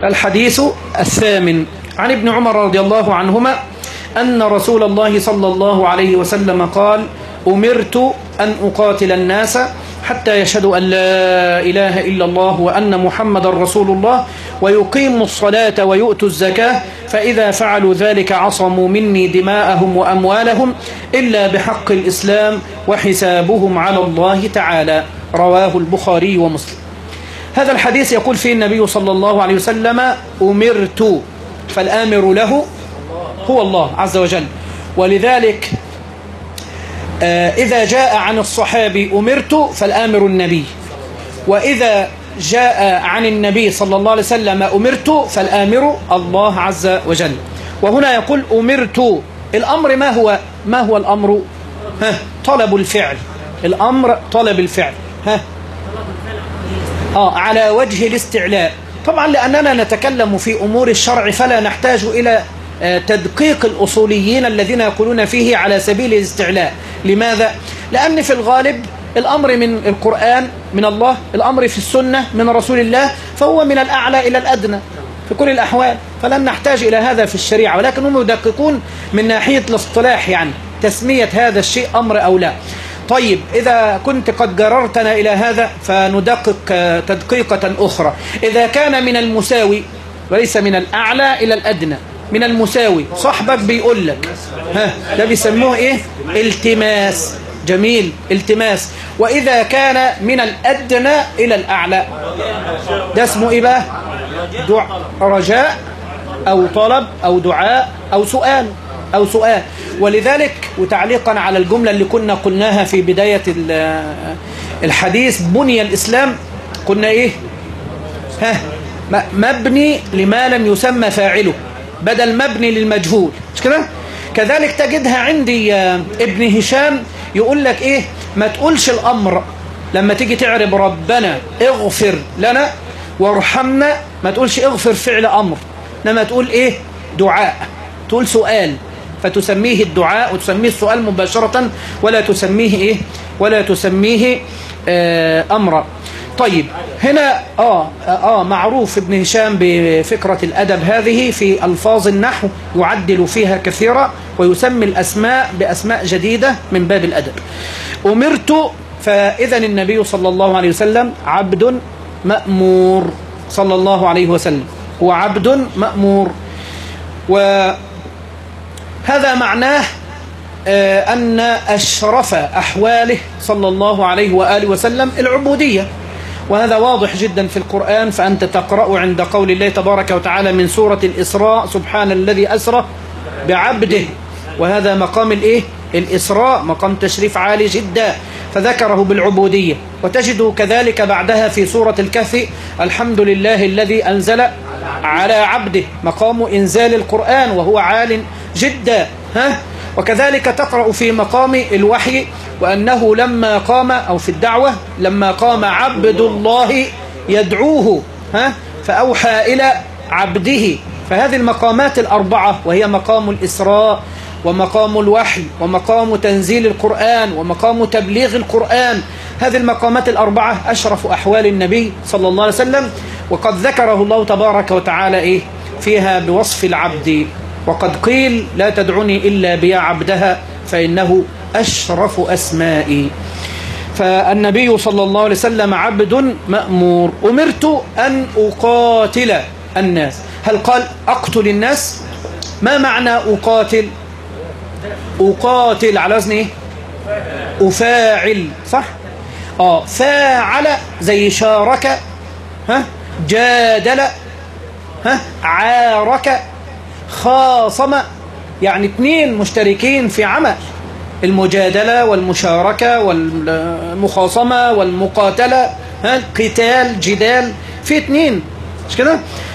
الحديث الثامن عن ابن عمر رضي الله عنهما أن رسول الله صلى الله عليه وسلم قال: أمرت أن أقاتل الناس حتى يشهدوا أن لا إله إلا الله وأن محمد رسول الله ويقيموا الصلاة ويؤتوا الزكاة، فإذا فعلوا ذلك عصموا مني دماءهم وأموالهم إلا بحق الإسلام وحسابهم على الله تعالى. رواه البخاري ومسلم. هذا الحديث يقول فيه النبي صلى الله عليه وسلم: أمرت، فالآمر له هو الله عز وجل. ولذلك إذا جاء عن الصحابي أمرت فالآمر النبي، وإذا جاء عن النبي صلى الله عليه وسلم أمرت فالآمر الله عز وجل. وهنا يقول أمرت، الأمر ما هو الأمر؟ طلب الفعل. الأمر طلب الفعل على وجه الاستعلاء. طبعا لأننا نتكلم في أمور الشرع فلا نحتاج إلى تدقيق الأصوليين الذين يقولون فيه على سبيل الاستعلاء. لماذا؟ لأن في الغالب الأمر من القرآن من الله، الأمر في السنة من رسول الله، فهو من الأعلى إلى الأدنى في كل الأحوال، فلن نحتاج إلى هذا في الشريعة. ولكن هم يدققون من ناحية الاصطلاح، يعني تسمية هذا الشيء أمر أو لا. طيب، إذا كنت قد جررتنا إلى هذا فندقق تدقيقة أخرى. إذا كان من المساوي وليس من الأعلى إلى الأدنى، من المساوي، صاحبك بيقول لك ده بيسموه إيه؟ التماس. جميل، التماس. وإذا كان من الأدنى إلى الأعلى ده اسمه إيه بقى؟ رجاء أو طلب أو دعاء أو سؤال. ولذلك وتعليقا على الجملة اللي كنا قلناها في بداية الحديث، بني الإسلام، قلنا إيه؟ مبني لما لم يسمى فاعله بدل مبني للمجهول، مش كده؟ كذلك تجدها عندي ابن هشام يقول لك إيه؟ ما تقولش الأمر لما تيجي تعرب ربنا اغفر لنا وارحمنا، ما تقولش اغفر فعل أمر، إنما تقول إيه؟ دعاء، تقول سؤال، فتسميه الدعاء وتسميه السؤال مباشرة، ولا تسميه إيه؟ ولا تسميه أمرا. طيب، هنا معروف ابن هشام بفكرة الأدب هذه في ألفاظ النحو، يعدل فيها كثيرا ويسمي الأسماء بأسماء جديدة من باب الأدب. أمرت، فإذا النبي صلى الله عليه وسلم عبد مأمور صلى الله عليه وسلم، هو عبد مأمور. وهذا معناه أن أشرف أحواله صلى الله عليه وآله وسلم العبودية، وهذا واضح جدا في القرآن. فأنت تقرأ عند قول الله تبارك وتعالى من سورة الإسراء: سبحان الذي أسرى بعبده، وهذا مقام الإيه؟ الإسراء، مقام تشريف عالي جدا، فذكره بالعبودية. وتجد كذلك بعدها في سورة الكهف: الحمد لله الذي أنزل على عبده، مقام إنزال القرآن وهو عال جدا. وكذلك تقرأ في مقام الوحي: وأنه لما قام، أو في الدعوة، لما قام عبد الله يدعوه فأوحى إلى عبده. فهذه المقامات الأربعة، وهي مقام الإسراء ومقام الوحي ومقام تنزيل القرآن ومقام تبليغ القرآن، هذه المقامات الأربعة أشرف أحوال النبي صلى الله عليه وسلم، وقد ذكره الله تبارك وتعالى إيه؟ فيها بوصف العبد. وقد قيل: لا تدعني إلا بيا عبدها فإنه أشرف أسمائي. فالنبي صلى الله عليه وسلم عبد مأمور. أمرت أن أقاتل الناس. هل قال أقتل الناس؟ ما معنى أقاتل؟ أقاتل على وزن إيه؟ أفاعل، صح؟ فاعل زي شارك، جادل، عارك، خاصم، يعني اثنين مشتركين في عمل. المجادلة والمشاركة والمخاصمة والمقاتلة، قتال، جدال، في اثنين، مش كده؟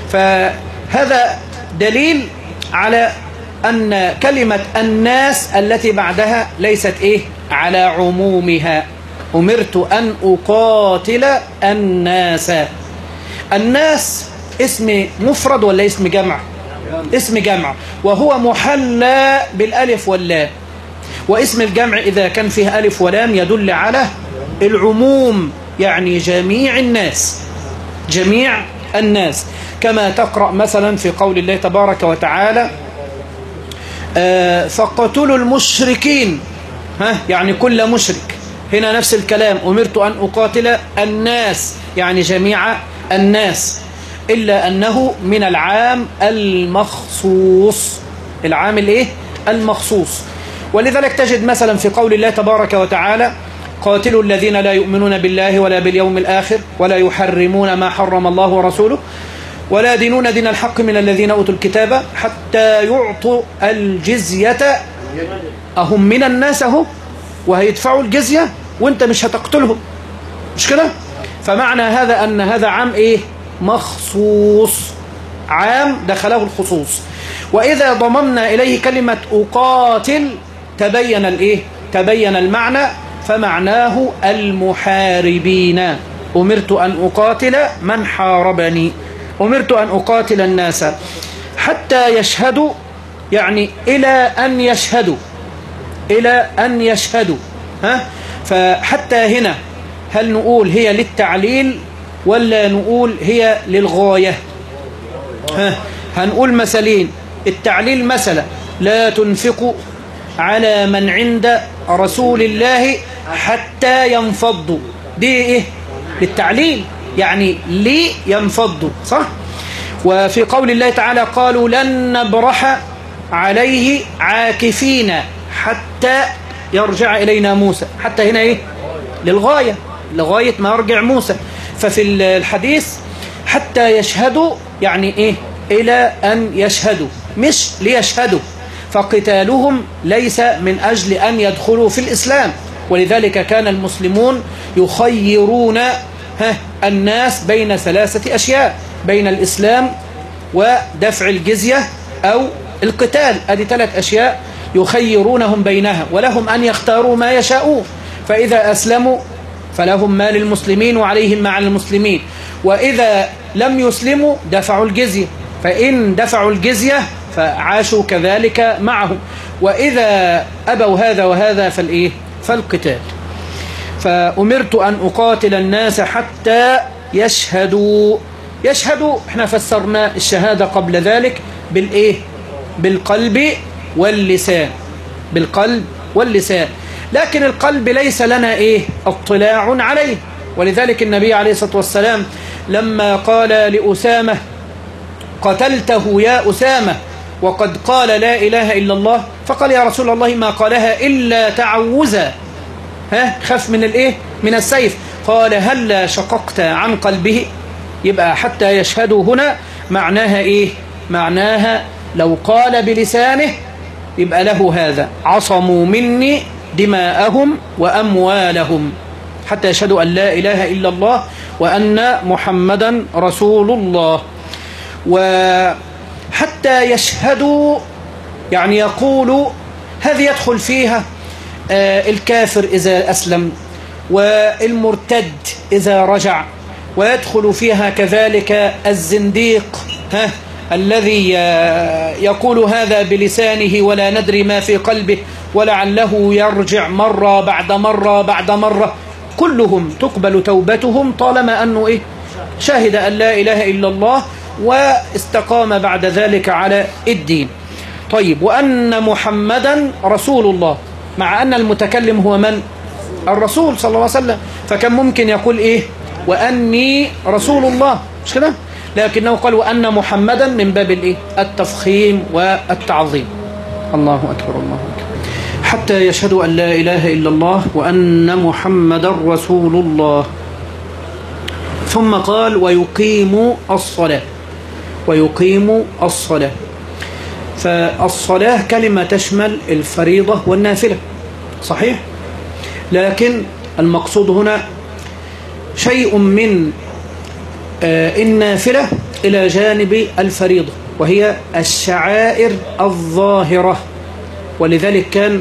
فهذا دليل على أن كلمة الناس التي بعدها ليست إيه؟ على عمومها. أمرت أن أقاتل الناس. الناس اسم مفرد ولا اسم جمع؟ اسم جمع، وهو محلى بالألف واللام. واسم الجمع إذا كان فيه ألف ولام يدل على العموم، يعني جميع الناس، جميع الناس. كما تقرأ مثلا في قول الله تبارك وتعالى فاقتلوا المشركين، يعني كل مشرك. هنا نفس الكلام، أمرت أن أقاتل الناس يعني جميع الناس، إلا أنه من العام المخصوص، العام الإيه؟ المخصوص. ولذلك تجد مثلا في قول الله تبارك وتعالى قاتلوا الذين لا يؤمنون بالله ولا باليوم الآخر ولا يحرمون ما حرم الله ورسوله ولا دينون دين الحق من الذين أوتوا الكتاب حتى يعطوا الجزية أهم من الناس أهو، وهيدفعوا الجزية وانت مش هتقتلهم، مش كده؟ فمعنى هذا أن هذا عام إيه؟ مخصوص، عام دخله الخصوص. وإذا ضممنا إليه كلمة أقاتل تبين الإيه؟ تبين المعنى، فمعناه المحاربين. أمرت أن أقاتل من حاربني، أمرت أن أقاتل الناس حتى يشهدوا، يعني إلى أن يشهدوا، إلى أن يشهدوا. فحتى هنا هل نقول هي للتعليل ولا نقول هي للغاية؟ هنقول مثلين. التعليل مثلا لا تنفقوا على من عند رسول الله حتى ينفضوا، دي إيه؟ للتعليل، يعني لي ينفضوا، صح؟ وفي قول الله تعالى قالوا لن نبرح عليه عاكفين حتى يرجع إلينا موسى، حتى هنا إيه؟ للغاية، لغاية ما يرجع موسى. ففي الحديث حتى يشهدوا يعني إيه؟ إلى أن يشهدوا، مش ليشهدوا. فقتالهم ليس من أجل أن يدخلوا في الإسلام، ولذلك كان المسلمون يخيرون الناس بين ثلاثة أشياء، بين الإسلام ودفع الجزية أو القتال. هذه ثلاث أشياء يخيرونهم بينها، ولهم أن يختاروا ما يشاءون. فإذا أسلموا فلهم ما للمسلمين وعليهم ما على المسلمين، وإذا لم يسلموا دفعوا الجزية، فإن دفعوا الجزية فعاشوا كذلك معهم، وإذا أبوا هذا وهذا فالإيه؟ فالقتال. فأمرت أن أقاتل الناس حتى يشهدوا. يشهدوا احنا فسرنا الشهادة قبل ذلك بالإيه؟ بالقلب واللسان، بالقلب واللسان. لكن القلب ليس لنا إيه؟ اطلاع عليه. ولذلك النبي عليه الصلاة والسلام لما قال لأسامة قتلته يا أسامة وقد قال لا إله إلا الله، فقال يا رسول الله ما قالها إلا تعوذا، خف من الإيه؟ من السيف. قال هلا شققت عن قلبه. يبقى حتى يشهدوا هنا معناها إيه؟ معناها لو قال بلسانه يبقى له هذا، عصموا مني دماءهم وأموالهم، حتى يشهدوا أن لا إله إلا الله وأن محمدا رسول الله. وحتى يشهدوا يعني يقولوا، هذه يدخل فيها الكافر إذا أسلم، والمرتد إذا رجع، ويدخل فيها كذلك الزنديق الذي يقول هذا بلسانه ولا ندري ما في قلبه، ولعله يرجع مرة بعد مرة بعد مرة. كلهم تقبل توبتهم طالما أنه إيه؟ شهد أن لا إله إلا الله واستقام بعد ذلك على الدين. طيب، وأن محمدا رسول الله، مع أن المتكلم هو من؟ الرسول صلى الله عليه وسلم. فكان ممكن يقول إيه؟ وأني رسول الله، مش كده؟ لكنه قال وأن محمدا من باب الإيه؟ التفخيم والتعظيم. الله أكبر الله أكبر. حتى يشهدوا أن لا إله إلا الله وأن محمدا رسول الله. ثم قال ويقيموا الصلاة، ويقيموا الصلاة. فالصلاة كلمة تشمل الفريضة والنافلة، صحيح؟ لكن المقصود هنا شيء من النافلة إلى جانب الفريضة، وهي الشعائر الظاهرة. ولذلك كان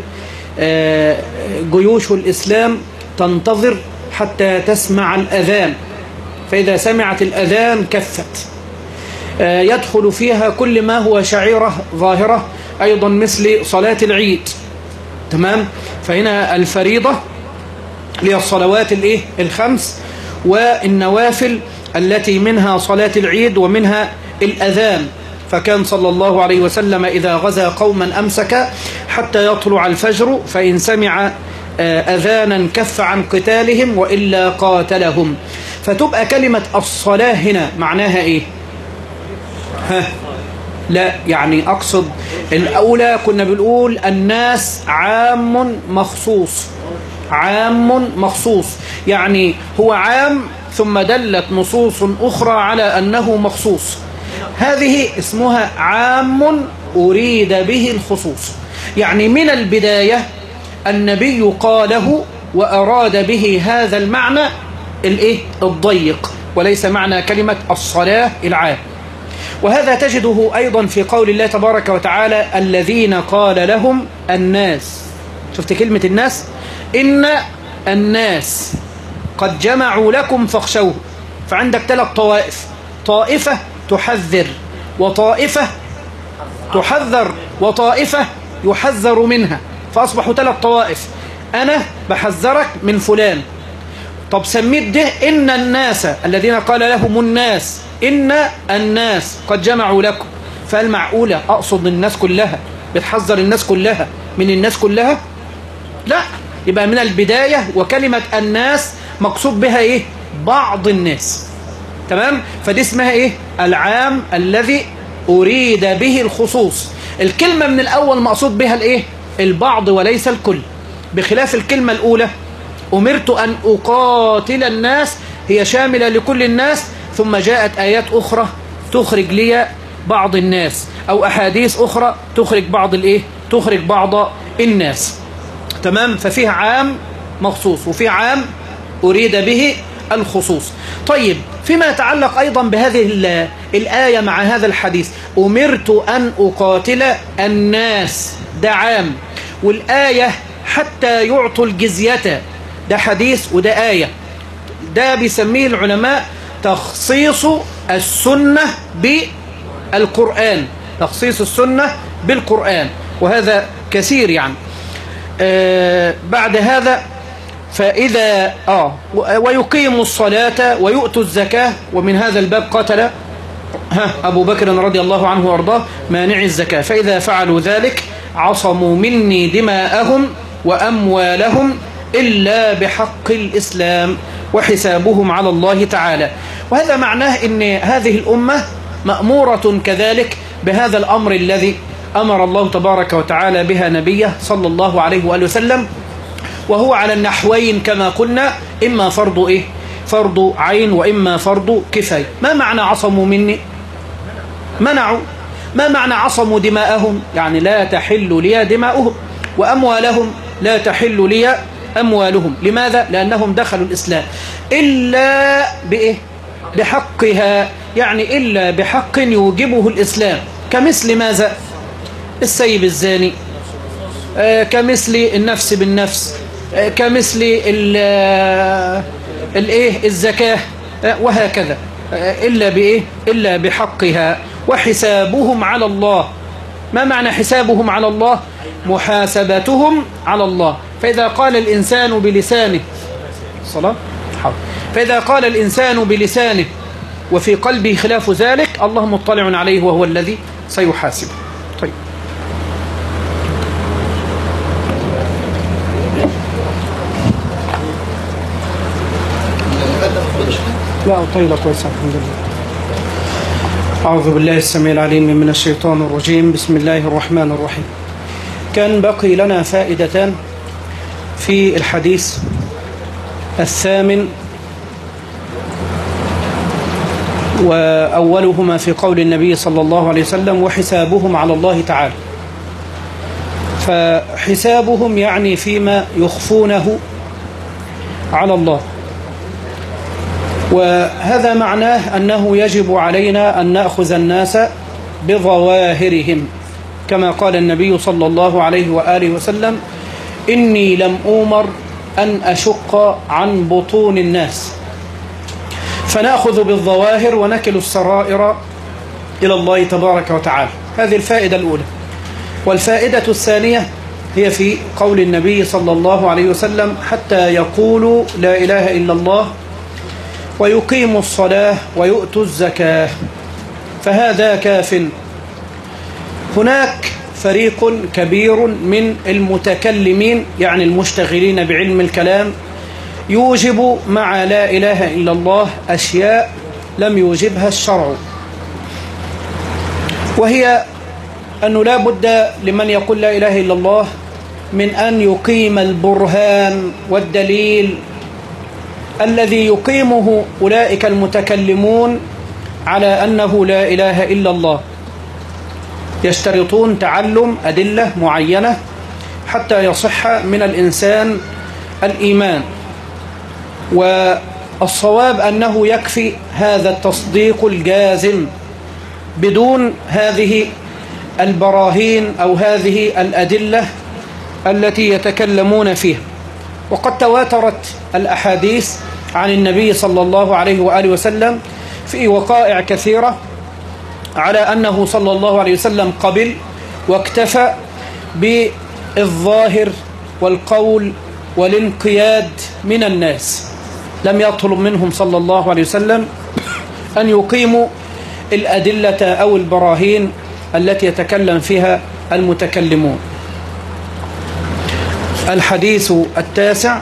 جيوش الإسلام تنتظر حتى تسمع الأذان، فإذا سمعت الأذان كفت. يدخل فيها كل ما هو شعيرة ظاهرة، أيضا مثل صلاة العيد، تمام؟ فهنا الفريضة للصلوات الخمس، والنوافل التي منها صلاة العيد ومنها الأذان، فكان صلى الله عليه وسلم إذا غزا قوما أمسك حتى يطلع الفجر، فإن سمع أذانا كف عن قتالهم وإلا قاتلهم. فتبقى كلمة الصلاة هنا معناها إيه؟ لا، يعني أقصد الأولى كنا بنقول الناس عام مخصوص، عام مخصوص، يعني هو عام ثم دلت نصوص أخرى على أنه مخصوص. هذه اسمها عام أريد به الخصوص، يعني من البداية النبي قاله وأراد به هذا المعنى الضيق، وليس معنى كلمة الصلاة العام. وهذا تجده أيضا في قول الله تبارك وتعالى الذين قال لهم الناس. شفت كلمة الناس؟ إن الناس قد جمعوا لكم فاخشوه. فعندك 3 طوائف، طائفة تحذر، وطائفة تحذر، وطائفة يحذر منها، فأصبحوا 3 طوائف. أنا بحذرك من فلان، طب سميت ده إن الناس الذين قال لهم الناس، إن الناس قد جمعوا لكم، فالمعقولة أقصد الناس كلها، بتحذر الناس كلها من الناس كلها؟ لا، يبقى من البداية وكلمة الناس مقصود بها إيه؟ بعض الناس. تمام؟ فدي اسمها إيه؟ العام الذي أريد به الخصوص. الكلمة من الأول مقصود بها الإيه؟ البعض وليس الكل، بخلاف الكلمة الأولى أمرت أن أقاتل الناس، هي شاملة لكل الناس، ثم جاءت آيات أخرى تخرج لي بعض الناس، أو أحاديث أخرى تخرج بعض الناس. تمام؟ ففيه عام مخصوص وفيه عام أريد به الخصوص. طيب، فيما يتعلق أيضا بهذه الآية مع هذا الحديث، أمرت أن أقاتل الناس، ده عام، والآية حتى يعطوا الجزية، ده حديث وده آية. ده بيسميه العلماء تخصيص السنة بالقرآن، تخصيص السنة بالقرآن، وهذا كثير يعني. بعد هذا فإذا ويقيموا الصلاة ويؤتوا الزكاة، ومن هذا الباب قتل أبو بكر رضي الله عنه وارضاه مانع الزكاة، فإذا فعلوا ذلك عصموا مني دماءهم وأموالهم إلا بحق الإسلام وحسابهم على الله تعالى. وهذا معناه أن هذه الأمة مأمورة كذلك بهذا الأمر الذي أمر الله تبارك وتعالى بها نبيه صلى الله عليه وآله وسلم، وهو على النحوين كما قلنا، إما فرض عين وإما فرض كفاية. ما معنى عصموا مني؟ منعوا. ما معنى عصموا دماءهم؟ يعني لا تحل لي دماؤهم، وأموالهم لا تحل لي أموالهم. لماذا؟ لأنهم دخلوا الإسلام إلا بحقها، يعني إلا بحق يوجبه الإسلام، كمثل ماذا؟ السيب الزاني، كمثل النفس بالنفس، كمثل الزكاة، وهكذا، إلا بحقها وحسابهم على الله. ما معنى حسابهم على الله؟ محاسبتهم على الله. فإذا قال الإنسان بلسانه صلاة حاضر، فإذا قال الإنسان بلسانه وفي قلبه خلاف ذلك، الله مطلع عليه وهو الذي سيحاسبه. طيب، لا طيلة كويسة الحمد لله. أعوذ بالله السميع العليم من الشيطان الرجيم. بسم الله الرحمن الرحيم. كان بقي لنا فائدتان في الحديث الثامن، وأولهما في قول النبي صلى الله عليه وسلم وحسابهم على الله تعالى. فحسابهم يعني فيما يخفونه على الله، وهذا معناه أنه يجب علينا أن نأخذ الناس بظواهرهم، كما قال النبي صلى الله عليه وآله وسلم إني لم أؤمر أن أشق عن بطون الناس. فنأخذ بالظواهر ونكل السرائر إلى الله تبارك وتعالى. هذه الفائدة الأولى. والفائدة الثانية هي في قول النبي صلى الله عليه وسلم حتى يقولوا لا إله إلا الله ويقيموا الصلاة ويؤتوا الزكاة. فهذا كاف. هناك فريق كبير من المتكلمين يعني المشتغلين بعلم الكلام يوجب مع لا إله إلا الله أشياء لم يوجبها الشرع، وهي أنه لا بد لمن يقول لا إله إلا الله من أن يقيم البرهان والدليل الذي يقيمه أولئك المتكلمون على أنه لا إله إلا الله. يشترطون تعلم أدلة معينة حتى يصح من الإنسان الإيمان، والصواب أنه يكفي هذا التصديق الجازم بدون هذه البراهين أو هذه الأدلة التي يتكلمون فيها. وقد تواترت الأحاديث عن النبي صلى الله عليه وآله وسلم في وقائع كثيرة على أنه صلى الله عليه وسلم قبل واكتفى بالظاهر والقول والانقياد من الناس، لم يطلب منهم صلى الله عليه وسلم أن يقيموا الأدلة أو البراهين التي يتكلم فيها المتكلمون. الحديث التاسع.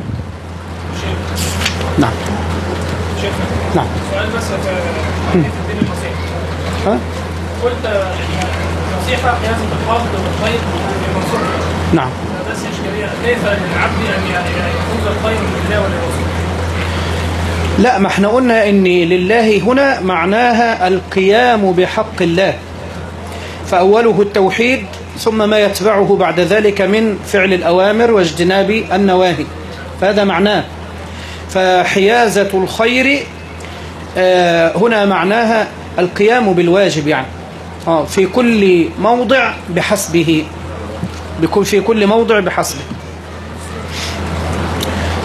نعم نعم. سؤال بس في الدين النصيحة. قلت النصيحة لازم القصد والخير بالمنصوب. نعم. بس إشكالية كيف للعبد أن يفوز الخير من الله ولا يوصل؟ لا، ما احنا قلنا ان لله هنا معناها القيام بحق الله، فأوله التوحيد ثم ما يتبعه بعد ذلك من فعل الأوامر واجتناب النواهي، فهذا معناه. فحيازة الخير هنا معناها القيام بالواجب، يعني في كل موضع بحسبه، في كل موضع بحسبه.